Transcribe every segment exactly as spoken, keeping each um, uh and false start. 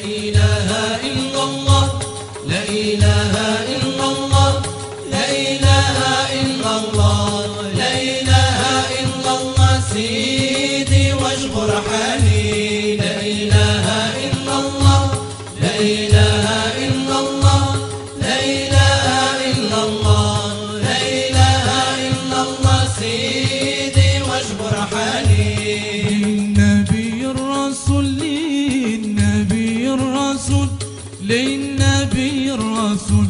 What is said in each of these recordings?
إله إلا الله لا إله إلا الله لا إله إلا الله لا إله إلا الله سيدي واجبر حالي لا إله إلا الله لا إله إلا الله لا إله إلا الله لا إله إلا الله سيدي واجبر حالي للنبي الرسول للنبي الرسول للنبي الرسول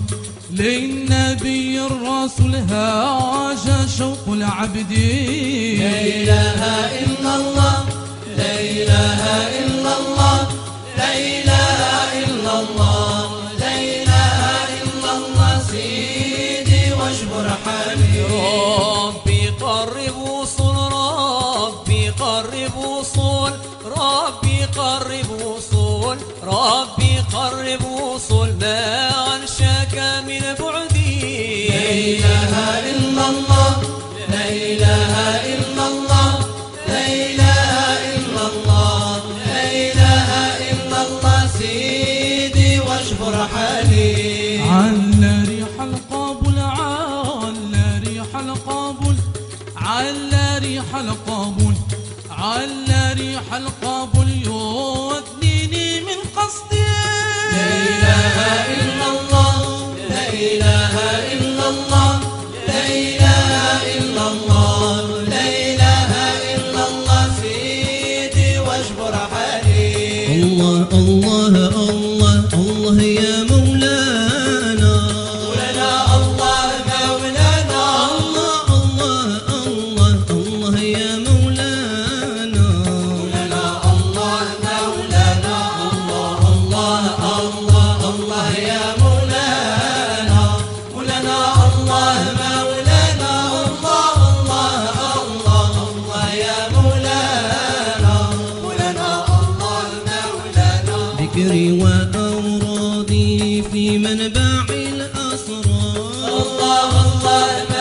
للنبي الرسول هاج شوق العبد لا إله إلا الله لا إله إلا الله لا إله إلا الله لا إله إلا الله سيدي واجبر حالي ربي قرب وصول ربي قرب وصول ربي قرب وصول ربي قرب وصول ما أنشاك من بعدي لا إله إلا الله لا إله إلا الله لا إله إلا الله لا إله إلا الله سيدي واجبر حالي على ريح القابل على ريح القابل على ريح القابل على ريح القابل يوديني من قصدي لا إله إلا الله لا إله إلا الله لا إله إلا الله لا إله إلا الله سيدي واجبر حالي الله الله الله الله يا مولانا مولانا الله مولانا الله الله الله الله يا مولانا مولانا الله مولانا الله الله الله الله يا مولانا مولانا الله مولانا الله الله الله الله يا مولانا مولانا الله مولانا ذكري وأورادي في منبع الأسرار الله الله